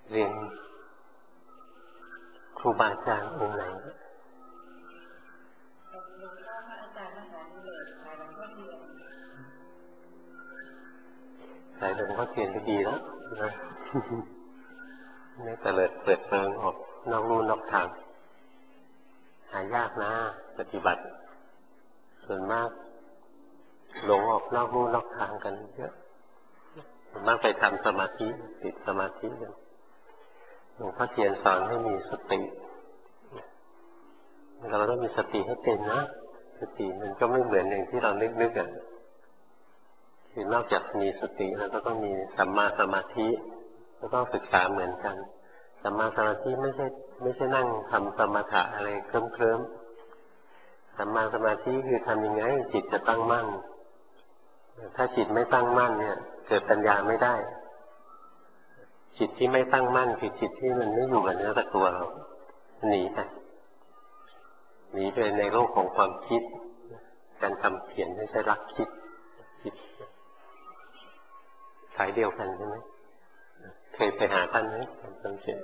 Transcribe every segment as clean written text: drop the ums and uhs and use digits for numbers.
เรียนครูบาอาจารย์องค์ไหนสายหลวงพ่อเทียนก็ดีแล้วนะไม่เตลิดเปิดเปิงออกนอกลู่นอกทางหายากนะปฏิบัติส่วนมากหลงออกนอกลู่นอกทางกันเยอะส่วนมากไปทำสมาธิติดสมาธิกันหลวงพ่อเทียนสอนให้มีสติเราต้องมีสติให้เป็นนะสติมันก็ไม่เหมือนอย่างที่เรานึกอ่ะคือนอกจากมีสติแล้วก็ต้องมีสัมมาสมาธิก็ต้องศึกษาเหมือนกันสัมมาสมาธิไม่ใช่นั่งทำสมถะอะไรเคลิ้มสัมมาสมาธิคือทำยังไงจิตจะตั้งมั่นถ้าจิตไม่ตั้งมั่นเนี่ยเกิดปัญญาไม่ได้จิตที่ไม่ตั้งมั่นคือจิตที่มันไม่อยู่กับเนื้อกับตัวเราหนีไปในโลกของความคิดการทำเพียรไม่ใช่รักคิดสายเดียวกันใช่ไหมเคยไปหาท่านไหมทำเพียร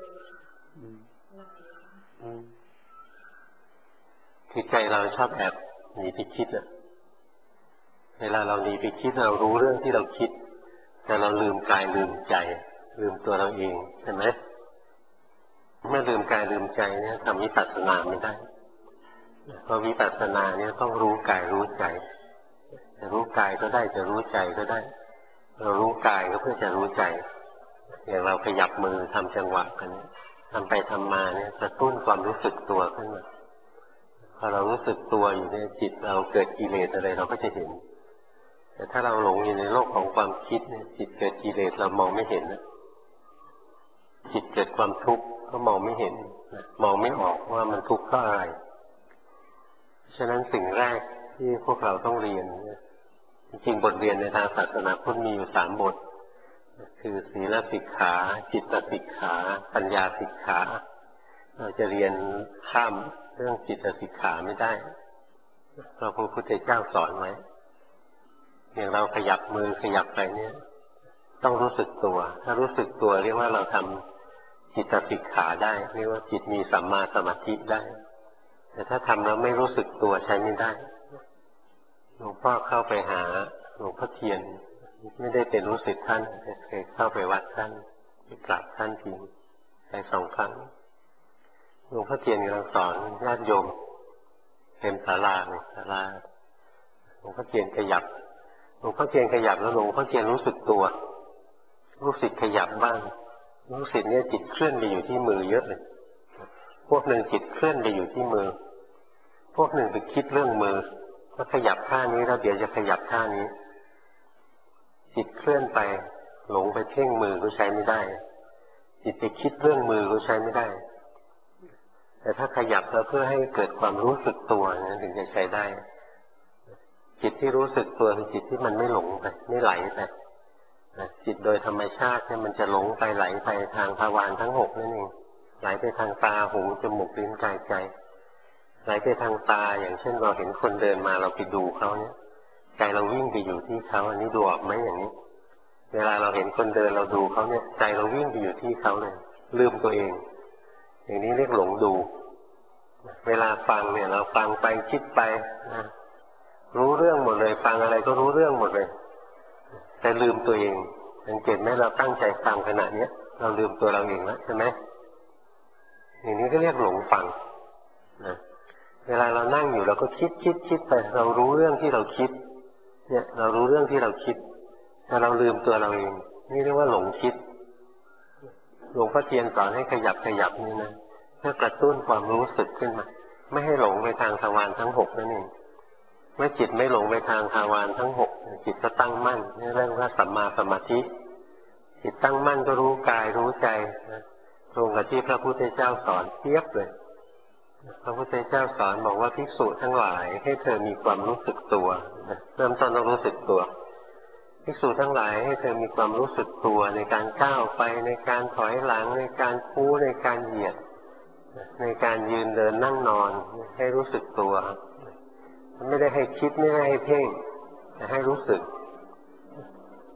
คือใจเราชอบแอบหนีไปคิดอ่ะเวลาเราหนีไปคิดเรารู้เรื่องที่เราคิดแต่เราลืมกายลืมใจลืมตัวเราเองใช่ไหมเมื่อลืมกายลืมใจเนี่ยทำวิปัสสนาไม่ได้เพราะวิปัสสนาเนี่ยต้องรู้กายรู้ใจจะรู้กายก็ได้จะรู้ใจก็ได้เรารู้กายก็เพื่อจะรู้ใจอย่างเราขยับมือทำจังหวะกันทำไปทำมาเนี่ยกระตุ้นความรู้สึกตัวขึ้นมาพอเรารู้สึกตัวอยู่เนี่ยจิตเราเกิดกิเลสอะไรเราก็จะเห็นแต่ถ้าเราหลงอยู่ในโลกของความคิดเนี่ยจิตเกิดกิเลสเรามองไม่เห็นนะจิตเกิดความทุกข์ก็มองไม่เห็นมองไม่ออกว่ามันทุกข์เพราะอะไรฉะนั้นสิ่งแรกที่พวกเราต้องเรียนจริงๆบทเรียนในทางศาสนาพุทธมีอยู่3 บทคือศีลสิกขาจิตสิกขาปัญญาสิกขาเราจะเรียนข้ามเรื่องจิตสิกขาไม่ได้เพราะพระพุทธเจ้าสอนไว้อย่างเราขยับมือขยับไปเนี่ยต้องรู้สึกตัวถ้ารู้สึกตัวเรียกว่าเราทำจิตสิกขาได้เรียกว่าจิตมีสัมมาสมาธิได้แต่ถ้าทำแล้วไม่รู้สึกตัวใช้ไม่ได้หลวงพ่อเข้าไปหาหลวงพ่อเทียนไม่ได้เป็นรู้สึกท่านเคยเข้าไปวัดท่านไปกราบท่านทีไป2 ครั้งหลวงพ่อเทียนกำลังสอนญาติโยมเต็มศาลาเลยศาลาหลวงพ่อเทียนขยับหลวงพ่อเทียนขยับแล้วหลวงพ่อเทียนรู้สึกตัวรู้สึกขยับบ้างรู้สึกเนี่ยจิตเคลื่อนไปอยู่ที่มือเยอะเลยพวกหนึ่งจิตเคลื่อนไปอยู่ที่มือพวกหนึ่งไปคิดเรื่องมือว่าขยับท่านี้แล้วเดี๋ยวจะขยับท่านี้จิตเคลื่อนไปหลงไปเพ่งมือก็ใช้ไม่ได้จิตไปคิดเรื่องมือก็ใช้ไม่ได้แต่ถ้าขยับแล้วเพื่อให้เกิดความรู้สึกตัวนั้นถึงจะใช้ได้จิตที่รู้สึกตัวคือจิตที่มันไม่หลงไปไม่ไหลไปจิตโดยธรรมชาติเนี่ยมันจะหลงไปไหลไปทางภาวารทั้ง6นั่นเองไหลไปทางตาหูจมูกลิ้นกายใจไหลไปทางตาอย่างเช่นเราเห็นคนเดินมาเราไปดูเขาเนี่ยใจเราวิ่งไปอยู่ที่เขาอันนี้ดูออกไหมอย่างนี้เวลาเราเห็นคนเดินเราดูเขาเนี่ยใจเราวิ่งไปอยู่ที่เขาเลยลืมตัวเองอย่างนี้เรียกหลงดูเวลาฟังเนี่ยเราฟังไปคิดไปนะรู้เรื่องหมดเลยฟังอะไรก็รู้เรื่องหมดเลยแต่ลืมตัวเองสังเกตไหมเราตั้งใจฟังขณะนี้เราลืมตัวเราเองแล้วใช่ไหมอย่างนี้ก็เรียกหลงฟังนะเวลาเรานั่งอยู่เราก็คิดไปเรารู้เรื่องที่เราคิดเนี่ยเรารู้เรื่องที่เราคิดแต่เราลืมตัวเราเองนี่เรียกว่าหลงคิดหลวงพ่อเทียนสอนให้ขยับนี่นะเพื่อกระตุ้นความรู้สึกขึ้นมาไม่ให้หลงไปทางทวารทั้ง6นั่นเองเมื่อจิตไม่หลงไปทางทวารทั้ง6จิตก็ตั้งมั่นนี่เรียกว่าสัมมาสมาธิจิตตั้งมั่นก็รู้กายรู้ใจนะตรงกับที่พระพุทธเจ้าสอนเทียบเลยพระพุทธเจ้าสอนบอกว่าภิกษุทั้งหลายให้เธอมีความรู้สึกตัวเริ่มต้นต้องรู้สึกตัวภิกษุทั้งหลายให้เธอมีความรู้สึกตัวในการก้าวไปในการถอยหลังในการคู่ในการเหยียดในการยืนเดินนั่งนอนให้รู้สึกตัวไม่ได้ให้คิดไม่ได้ให้เพ่งแต่ให้รู้สึก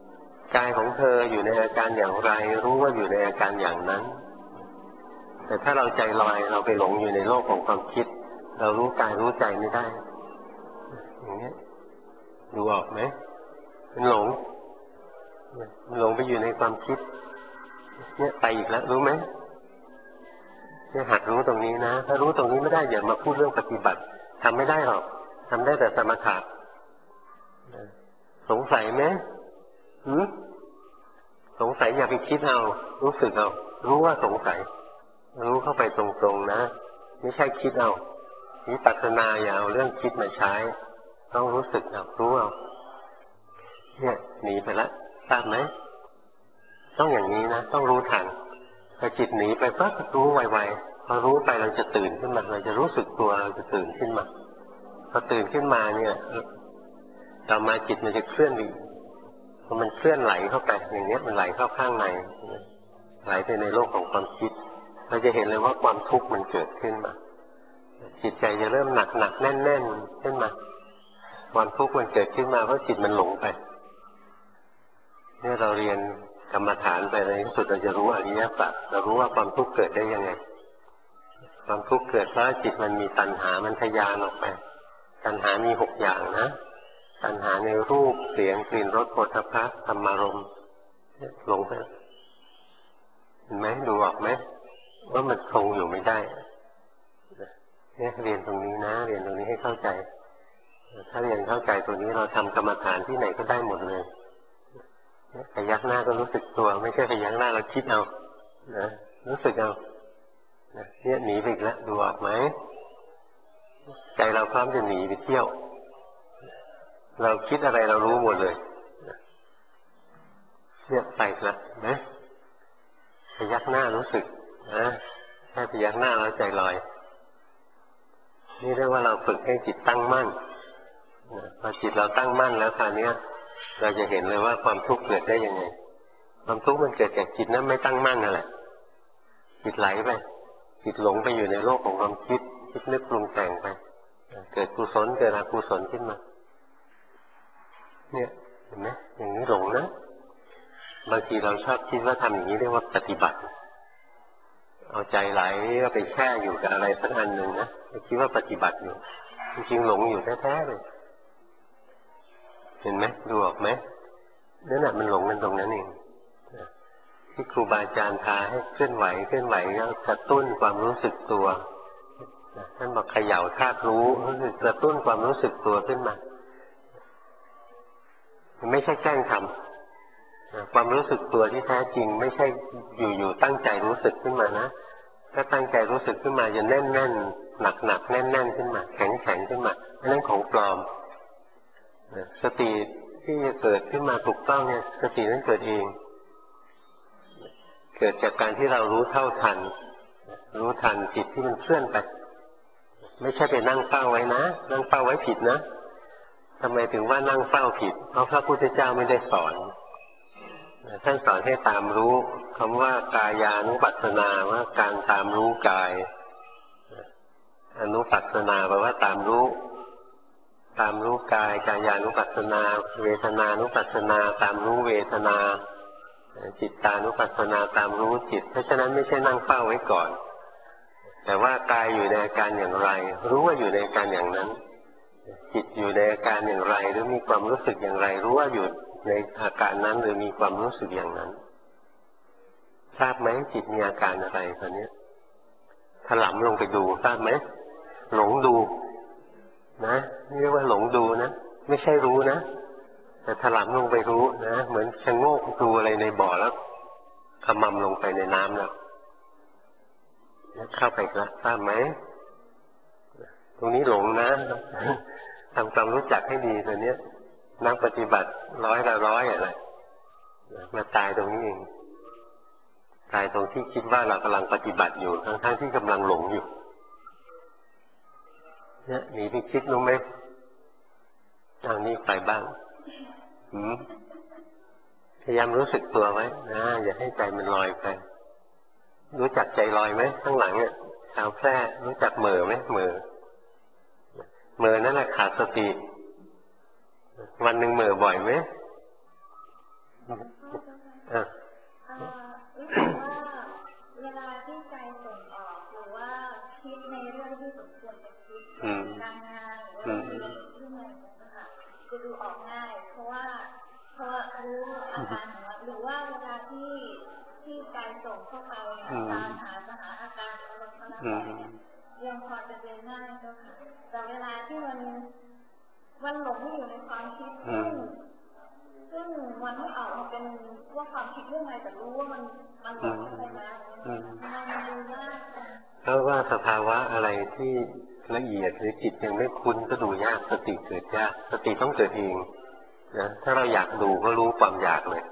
กายของเธออยู่ในอาการอย่างไรรู้ว่าอยู่ในอาการอย่างนั้นแต่ถ้าเราใจลอยเราไปหลงอยู่ในโลกของความคิดเรารู้กายรู้ใจไม่ได้อย่างนี้ดูออกไหมมันหลงไปอยู่ในความคิดเนี่ยไปอีกแล้วรู้ไหมเนี่ยหัดรู้ตรงนี้นะถ้ารู้ตรงนี้ไม่ได้อย่ามาพูดเรื่องปฏิบัติทำไม่ได้หรอกทำได้แต่สมถะสงสัยไหมสงสัยอย่าไปคิดเอารู้สึกเอารู้ว่าสงสัยรู้เข้าไปตรงๆนะไม่ใช่คิดเอาวิปัสสนาอย่าเอาเรื่องคิดมาใช้ต้องรู้สึกเอารู้เอาเนี่ยหนีไปแล้วทราบไหมต้องอย่างนี้นะต้องรู้ทันพอจิตหนีไปปั๊บรู้ไวๆพอรู้ไปเราจะตื่นขึ้นมาเราจะรู้สึกตัวเราจะตื่นขึ้นมาพอตื่นขึ้นมาเนี่ยต่อมาจิตมันจะเคลื่อนไปพอมันเคลื่อนไหลเข้าไปอย่างนี้มันไหลเข้าข้างในไหลไปในโลกของความคิดเราจะเห็นเลยว่าความทุกข์มันเกิดขึ้นมาจิตใจจะเริ่มหนักแน่นขึ้นมาความทุกข์มันเกิดขึ้นมาเพราะจิตมันหลงไปเนี่ยเราเรียนกรรมฐานไปในที่สุดเราจะรู้อริยสัจเรารู้ว่าความทุกข์เกิดได้ยังไงความทุกข์เกิดเพราะจิตมันมีตัณหามันทะยานออกไปตัณหามี6อย่างนะตัณหาในรูปเสียงกลิ่นรสโผฏฐัพพะธรรมารมณ์หลงไปเห็นไหมดูออกไหมว่ามันคงอยู่ไม่ได้เนี่ยเรียนตรงนี้นะเรียนตรงนี้ให้เข้าใจถ้าเรียนเข้าใจตรงนี้เราทำกรรมฐานที่ไหนก็ได้หมดเลยพยักหน้าก็รู้สึกตัวไม่ใช่พยักหน้าเราคิดเอานะรู้สึกเอาเนี่ยหนีไปอีกแล้วดูออกไหมใจเราพร้อมจะหนีไปเที่ยวเราคิดอะไรเรารู้หมดเลยเนี่ยไปแล้วนะพยักหน้ารู้สึกนะแค่พยักหน้าแล้วใจลอยนี่เรียกว่าเราฝึกให้จิตตั้งมั่นพอจิตเราตั้งมั่นแล้วคราวนี้เราจะเห็นเลยว่าความทุกข์เกิดได้ยังไงความทุกข์มันเกิดจากจิตนั้นไม่ตั้งมั่นนั่นแหละจิตไหลไปจิตหลงไปอยู่ในโลกของความคิดนึกปรุงแต่งไปเกิดกุศลเกิดอกุศลขึ้นมาเนี่ยเห็นไหมอย่างนี้หลงนะบางทีเราชอบคิดว่าทำอย่างนี้เรียกว่าปฏิบัติเอาใจไหลก็ไปแช่อยู่กับอะไรสักอันหนึ่งนะคิดว่าปฏิบัติอยู่จริงๆหลงอยู่แท้ๆเลยเห็นไหมดูออกไหมนั่นแหละมันหลงกันตรงนั้นเองที่ครูบาอาจารย์พาให้เคลื่อนไหวแล้วกระตุ้นความรู้สึกตัวท่านบอกเขย่าธาตุรู้กระตุ้นความรู้สึกตัวขึ้นมาไม่ใช่แกล้งทำความรู้สึกตัวที่แท้จริงไม่ใช่อยู่ตั้งใจรู้สึกขึ้นมานะถ้าตั้งใจรู้สึกขึ้นมาจะแน่นหนักแน่นขึ้นมาแข็งขึ้นมาอันนั้นของปลอมสติที่จะเกิดขึ้นมาถูกต้องเนี่ยสตินั้นเกิดเองเกิดจากการที่เรารู้เท่าทันจิตที่มันเคลื่อนไปไม่ใช่ไปนั่งเฝ้าไว้นะนั่งเฝ้าไว้ผิดนะทำไมถึงว่านั่งเฝ้าผิดเพราะพระพุทธเจ้าไม่ได้สอนท่านสอนให้ตามรู้คำว่ากายานุปัสสนาว่าการตามรู้กายอนุปัสสนาแปลว่าตามรู้กายกายานุปัสสนาเวทนานุปัสสนาตามรู้เวทนาจิตตานุปัสสนาตามรู้จิตเพราะฉะนั้นไม่ใช่นั่งเฝ้าไว้ก่อนแต่ว่ากายอยู่ในอาการอย่างไรรู้ว่าอยู่ในอาการอย่างนั้นจิตอยู่ในอาการอย่างไรหรือมีความรู้สึกอย่างไรรู้ว่าอยู่ในอาการนั้นหรือมีความรู้สึกอย่างนั้นทราบไหมจิตมีอาการอะไรตอนนี้ถลำลงไปดูทราบไหมหลงดูนะเรียกว่าหลงดูนะไม่ใช่รู้นะแต่ถลำลงไปรู้นะเหมือนชะโงกดูอะไรในบ่อแล้วขมำลงไปในน้ำแล้วเข้าไปแล้วทราบไหมตรงนี้หลงนะทำความรู้จักให้ดีตอนนี้นักปฏิบัติ100 ละ 100อะไรมาตายตรงนี้เองตายตรงที่คิดว่าเรากำลังปฏิบัติอยู่ทั้งที่กำลังหลงอยู่เนี่ยหนีไปคิดรู้ไหมเอานี่ไปบ้างพยายามรู้สึกตัวไว้นะอย่าให้ใจมันลอยไปรู้จักใจลอยไหมข้างหลังเนี่ยชาวแพร่รู้จักเหม่อไหมเหม่อนั่นแหละขาดสติวันหนึ่งเหม่อบ่อยไหมอ่ะรู้สึกว่าเวลาที่ใจส่งออกหรือว่าคิดในเรื่องที่สมควรจะคิดการงานหรือว่าเรื่องอะไรนะคะจะดูออกง่ายเพราะว่าพอรู้อาการของมันหรือว่าเวลาที่ใจส่งเข้าไปตามหาอาการอะไรก็แล้วแต่ยังพอจะเดินง่ายก็ค่ะแต่เวลาที่มันหลงอยู่ในความคิดซึ่งมันไม่ออกมาเป็นว่าความคิดเรื่องอะไรแต่รู้ว่ามันหลงไปแล้วมันดูยากเพราะว่าสภาวะอะไรที่ละเอียดหรือจิตยังไม่คุ้นก็ดูยากสติเกิดยากสติต้องเกิดเองนะถ้าเราอยากดูก็รู้ความอยากเลย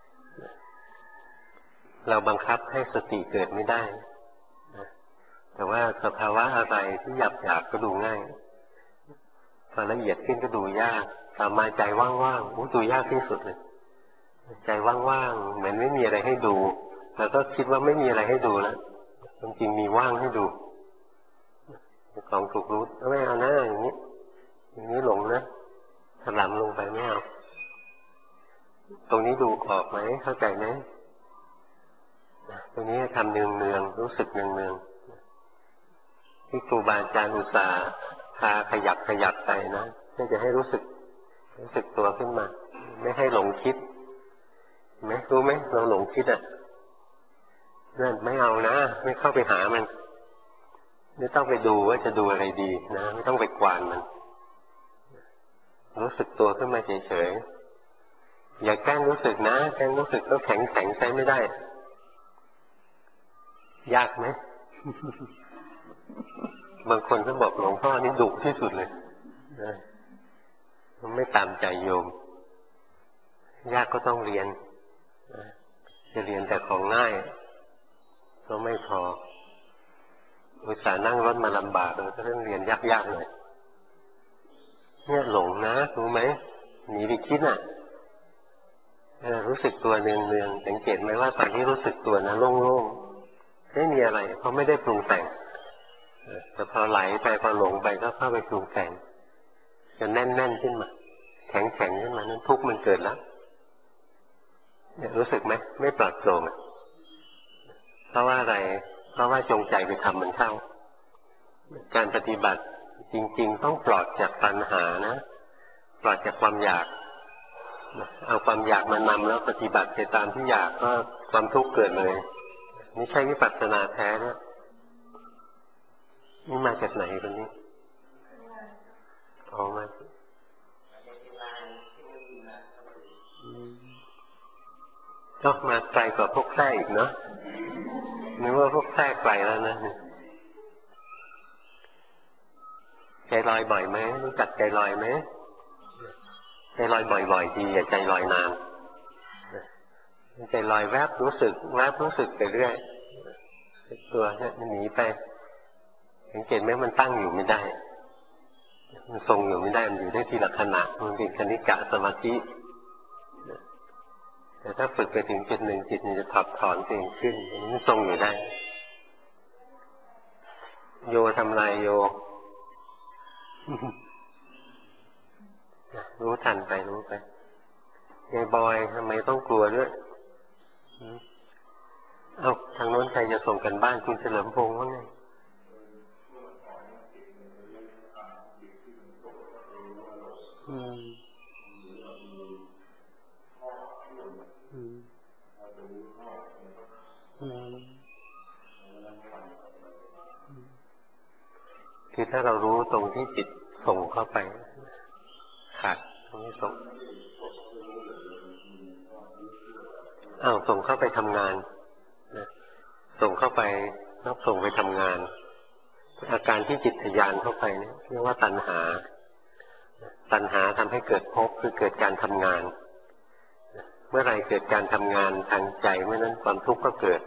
เราบังคับให้สติเกิดไม่ได้นะแต่ว่าสภาวะอะไรที่หยาบก็ดูง่ายพอละเอียดขึ้นก็ดูยากต่อมาใจว่างๆดูยากที่สุดเลยใจว่างๆเหมือนไม่มีอะไรให้ดูแล้วก็คิดว่าไม่มีอะไรให้ดูแล้วจริงมีว่างให้ดูของถูกรู้ไม่เอานะอย่างนี้หลงนะถลำลงไปไม่เอาตรงนี้ดูออกไหมเข้าใจไหมตรงนี้ทำเนืองๆรู้สึกเนืองๆที่ครูบาอาจารย์อุตส่าห์พาขยับไปนะเพื่อจะให้รู้สึกตัวขึ้นมาไม่ให้หลงคิดไหมรู้ไหมเราหลงคิดนั่นไม่เอานะไม่เข้าไปหามันไม่ต้องไปดูว่าจะดูอะไรดีนะไม่ต้องไปกวานมันรู้สึกตัวขึ้นมาเฉยๆอย่าแกล้งรู้สึกนะแกล้งรู้สึกก็แข็งใช้ไม่ได้ยากไหม บางคนก็บอกหลวงพ่อนี่ดุที่สุดเลยมันไม่ตามใจโยมยากก็ต้องเรียนจะเรียนแต่ของง่ายก็ไม่พออุตส่าห์นั่งรถมาลำบากเลยก็ต้องเรียนยากๆหน่อยเนี่ยหลงนะรู้ไหมหนีไปคิดรู้สึกตัวเนืองๆสังเกตไหมว่าตอนที่รู้สึกตัวนะโล่งๆไม่มีอะไรเพราะไม่ได้ปรุงแต่งแต่พอไหลไปพอหลงไปก็เข้าไปปรุงแต่งจนแน่นๆขึ้นมาแข็งขึ้นมานั้นทุกข์มันเกิดแล้วเนี่ยรู้สึกไหมไม่ปลอดโปร่งเพราะว่าอะไรเพราะว่าจงใจไปทำมันเข้าการปฏิบัติจริงๆต้องปลอดจากปัญหานะปลอดจากความอยากเอาความอยากมานำแล้วปฏิบัติไปตามที่อยากก็ความทุกข์เกิดเลยไม่ใช่วิปัสสนาแท้นะนี่มาจากไหนคนนี้ออกมาก็มาไกลกว่าพวกแท้อีกเนาะนึกว่าพวกแท้ไกลแล้วนะใจลอยบ่อยไหมรู้จักใจลอยไหมใจลอยบ่อยๆดีอย่าใจลอยนานใจลอยแวบรู้สึกไปเรื่อยตัวเนี่ยมันหนีไปสังเกตไหมมันตั้งอยู่ไม่ได้มันทรงอยู่ไม่ได้มันอยู่ได้ทีละขณะมันเป็นคณิกะสมาธิแต่ถ้าฝึกไปถึงจุดหนึ่งจิตมันจะถอนตัวเองขึ้นมันทรงอยู่ได้โยทำลายโยรู้ทันไปรู้ไปยายบอยทำไมต้องกลัวด้วยเอ้าทางโน้นใครจะส่งกันบ้านคุณเฉลิมพงษ์ว่าไงคือถ้าเรารู้ตรงที่จิตส่งเข้าไปขาดตรงนี้ส่งส่งเข้าไปทำงานส่งเข้าไปแล้วส่งไปทำงานอาการที่จิตทะยานเข้าไปเนี่ยเรียกว่าตัณหาทำให้เกิดภพคือเกิดการทำงานเมื่อไรเกิดการทำงานทางใจเมื่อนั้นความทุกข์ก็เกิด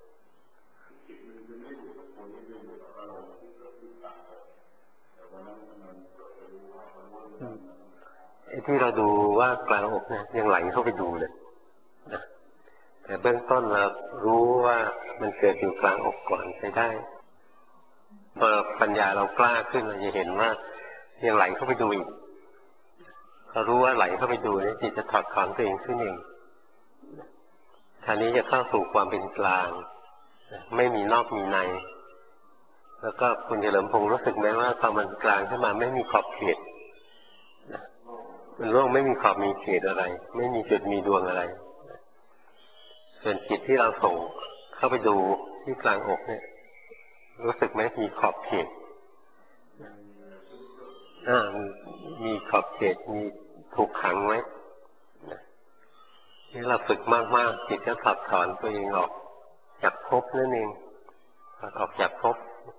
ที่เราดูว่ากลางอกเนี่ยยังไหลเข้าไปดูเลยนะแต่เบื้องต้นเรารู้ว่ามันเกิดอยู่กลางอกก่อนใช้ได้พอปัญญาเรากล้าขึ้นเราจะเห็นว่ายังไหลเข้าไปดูอีกเรารู้ว่าไหลเข้าไปดูเนี่ยจิตจะถอดถอนตัวเองขึ้นเองคราวนี้จะเข้าสู่ความเป็นกลางไม่มีนอกมีในแล้วก็คุณเฉลิมพงศ์รู้สึกไหมว่าพอมันกลางขึ้นมาไม่มีขอบเขตมันโลกไม่มีขอบมีเขตอะไรไม่มีจุดมีดวงอะไรส่วนจิตที่เราส่งเข้าไปดูที่กลางอกเนี่ยรู้สึกไหมมีขอบเขตมีขอบเขตมีถูกขังไว้นี่เราฝึกมากๆจิตจะถอดถอนตัวเองออกจากภพนั่นเองออกจากภพ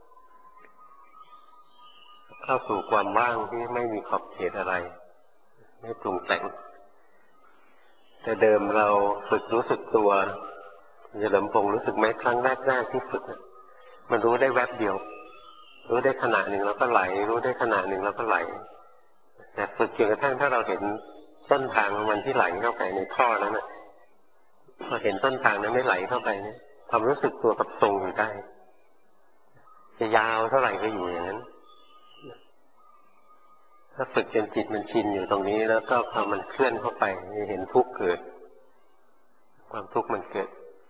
เข้าสู่ความว่างที่ไม่มีขอบเขตอะไรไม่ปรุงแต่งแต่เดิมเราฝึกรู้สึกตัวเฉลิมพงศ์รู้สึกไหมครั้งแรกที่ฝึกมันรู้ได้แวบเดียวรู้ได้ขณะหนึ่งแล้วก็ไหลรู้ได้ขณะหนึ่งแล้วก็ไหลแต่ฝึกจนกระทั่งถ้าเราเห็นต้นทางมันที่ไหลเข้าไปในท่อนั้นนะพอเห็นต้นทางนั้นไม่ไหลเข้าไปเนี่ยความรู้สึกตัวกับทรงอยู่ได้จะยาวเท่าไหร่ก็อยู่อย่างนั้นถ้าฝึกจนจิตมันชินอยู่ตรงนี้แล้วก็พอมันเคลื่อนเข้าไปจะเห็นทุกข์เกิดความทุกข์มันเกิด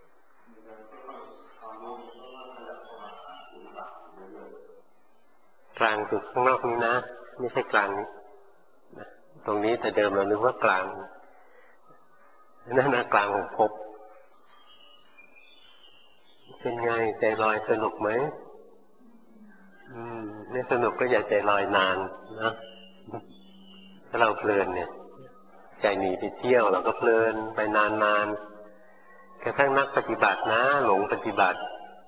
กลางคือข้างนอกนี้นะไม่ใช่กลางนี้ตรงนี้แต่เดิมเรานึกว่ากลางนั่นนะกลางของภพเป็นไงใจลอยสนุกไหมไม่สนุกก็อย่าใจลอยนานนะถ้าเราเพลินเนี่ยใจหนีไปเที่ยวเราก็เพลินไปนานๆกระทั่งนักปฏิบัตินะหลงปฏิบัติ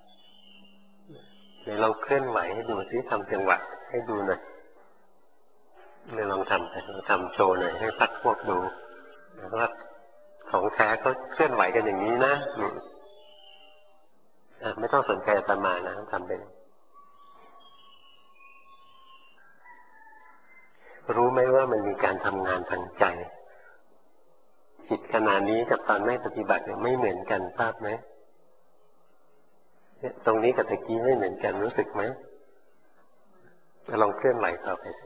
เดี๋ยวลองเคลื่อนไหวให้ดูซิทำจังหวะให้ดูหน่อยเดี๋ยวลองทำโชว์หน่อยให้พักพวกดูว่าของแท้ก็เคลื่อนไหวกันอย่างนี้นะไม่ต้องสนใจอาตมานะทำเป็นรู้ไหมว่ามันมีการทำงานทางใจจิตขณะนี้กับตอนไม่ปฏิบัติเนี่ยไม่เหมือนกันทราบไหมตรงนี้กับตะกี้ไม่เหมือนกันรู้สึกไหมลองเคลื่อนไหวต่อไป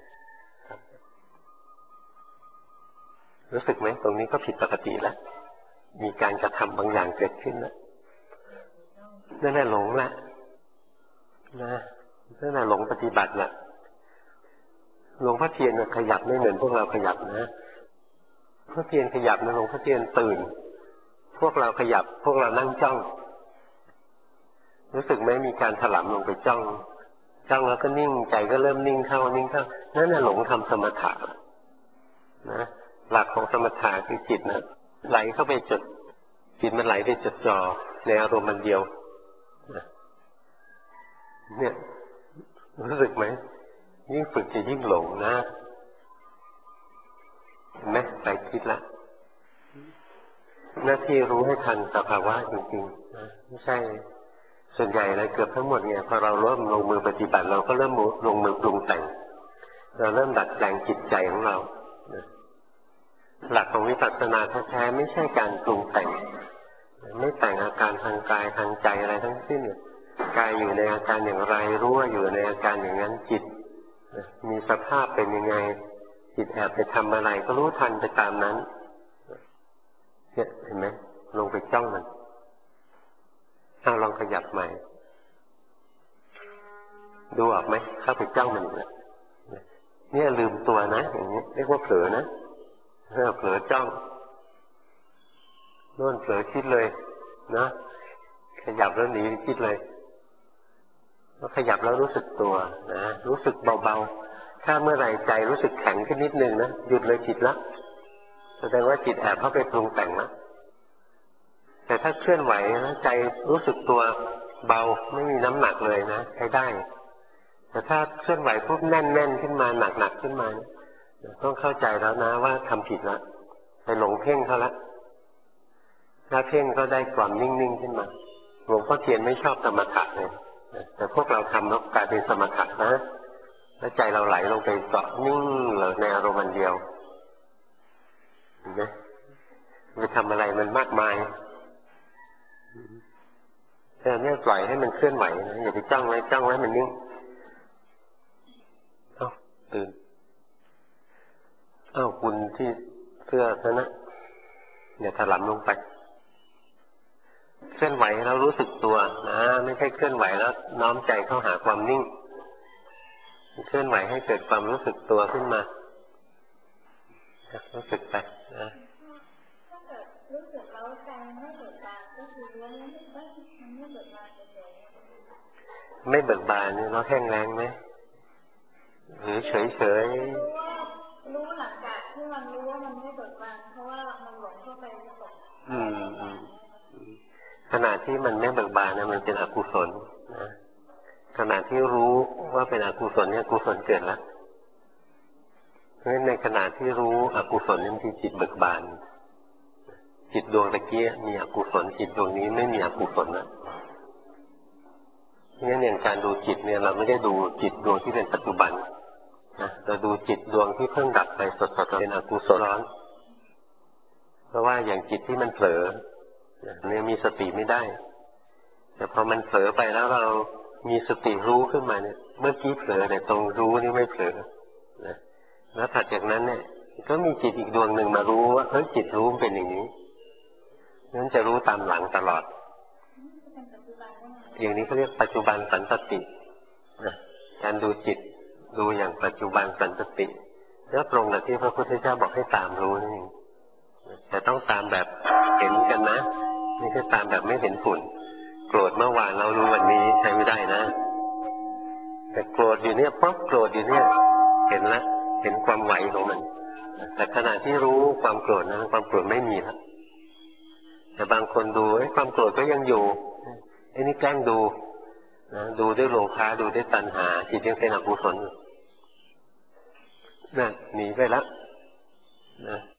รู้สึกไหมตรงนี้ก็ผิดปกติแล้วมีการกระทำบางอย่างเกิดขึ้นแล้วนั่นแหละหลงละนะนั่นแหละหลงปฏิบัติละหลวงพ่อเทียนขยับไม่เหมือนพวกเราขยับนะพ่อเทียนขยับนะหลวงพ่อเทียนตื่นพวกเราขยับพวกเรานั่งจ้องรู้สึกไหมมีการถลำลงไปจ้องแล้วก็นิ่งใจก็เริ่มนิ่งเข้านั่นน่ะหลงทำสมถะนะหลักของสมถะคือจิตนะไหลเข้าไปจดจิตมันไหลไปจดจ่อในอารมณ์มันเดียวเนี่ยรู้สึกไหมยิ่งฝึกจะยิ่งหลงนะเห็นไหมใจคิดละหน้าที่รู้ให้ทันสภาวะจริงๆนะไม่ใช่ส่วนใหญ่เลยเกือบทั้งหมดเนี่ยพอเราเริ่มลงมือปฏิบัติเราก็เริ่มลงมือปรุงแต่งเราเริ่มดัดแปลงจิตใจของเราหลักของวิปัสสนาแท้ๆไม่ใช่การปรุงแต่งไม่แต่งอาการทางกายทางใจอะไรทั้งสิ้นกายอยู่ในอาการอย่างไรรู้ว่าอยู่ในอาการอย่างนั้นจิตมีสภาพเป็นยังไงจิตแอบไปทำอะไรก็รู้ทันไปตามนั้นเนี่ยเห็นไหมลงไปจ้องมันลองขยับใหม่ดูออกไหมเข้าไปจ้องมันเลยเนี่ยลืมตัวนะอย่างนี้เรียกว่าเผลอนะเผลอจ้องโน่นเผลอคิดเลยนะขยับแล้วหนีคิดเลยขยับแล้วรู้สึกตัวนะรู้สึกเบาๆถ้าเมื่อไหร่ใจรู้สึกแข็งขึ้นนิดนึงนะหยุดเลยจิตละแสดงว่าจิตแอบเข้าไปปรุงแต่งแล้วแต่ถ้าเคลื่อนไหวนะใจรู้สึกตัวเบาไม่มีน้ำหนักเลยนะใช้ได้แต่ถ้าเคลื่อนไหวปุ๊บแน่นๆขึ้นมาหนักๆขึ้นมาต้องเข้าใจแล้วนะว่าทำผิดแล้วไปหลงเพ่งเขาละถ้าเพ่งก็ได้ความนิ่งๆขึ้นมาหลวงพ่อเทียนไม่ชอบสมถะเลยแต่พวกเราทำแล้วกลายเป็นสมถะนะแล้วใจเราไหลลงไปเกาะนิ่งเหลือในอารมณ์เดียวเห็นไหมไปทำอะไรมันมากมายแต่เนี่ยปล่อยให้มันเคลื่อนไหวนะอย่าไปจ้องไว้มันนิ่งตื่นคุณที่เสื้อนั่นนะอย่าถลำลงไปเคลื่อนไหวแล้วรู้สึกตัวนะไม่ใช่เคลื่อนไหวแล้วน้อมใจเข้าหาความนิ่งเคลื่อนไหวให้เกิดความรู้สึกตัวขึ้นมารู้สึกไปนะถ้าเกิดรู้สึกแล้วใจไม่เบิกบานก็คือรู้ว่ามันไม่เบิกบานเฉยๆไม่เบิกบานเนี่ยเราแห้งแรงไหมหรือเฉยๆรู้หลังจากที่มันรู้ว่ามันไม่เบิกบานเพราะว่ามันหลงเข้าไปตกขณะที่มันไม่เบิกบานนะมันเป็นอกุศลนะขณะที่รู้ว่าเป็นอกุศลเนี่ยกุศลเกิดแล้วเพราะฉะนั้นในขณะที่รู้อกุศลนี่คือจิตเบิกบานจิตดวงตะเกียมีอกุศลจิตดวงนี้ไม่มีอกุศลนะเพราะฉะนั้นอย่างการดูจิตเนี่ยเราไม่ได้ดูจิตดวงที่เป็นปัจจุบันนะเราดูจิตดวงที่เพิ่งดับไปสดๆเป็นอกุศลร้อนเพราะว่าอย่างจิตที่มันเผลอเนี่ยมีสติไม่ได้แต่พอมันเผลอไปแล้วเรามีสติรู้ขึ้นมาเนี่ยเมื่อกี้เผลอแต่ตรงรู้นี่ไม่เผลอนะแล้วถัดจากนั้นเนี่ยก็มีจิตอีกดวงหนึ่งมารู้ว่าจิตรู้เป็นอย่างนี้นั้นจะรู้ตามหลังตลอดอย่างนี้เขาเรียกปัจจุบันสันตตินะการดูจิตดูอย่างปัจจุบันสันตติแล้วตรงกับที่พระพุทธเจ้าบอกให้ตามรู้นี่แต่ต้องตามแบบเห็นกันนะไม่ใช่ตามแบบไม่เห็นผลโกรธเมื่อวานเรารู้วันนี้ใช้ไม่ได้นะแต่โกรธอยู่เนี่ยเพราะโกรธอยู่เนี่ยเห็นแล้วเห็นความไหวของมันแต่ขณะที่รู้ความโกรธนั้นความโกรธไม่มีแล้วแต่บางคนดูความโกรธก็ยังอยู่ไอ้นี่แกล้งดูนะดูด้วยโลภะดูด้วยตัณหาจิตยังเป็นอกุศลนั่นหนีไปแล้วนะ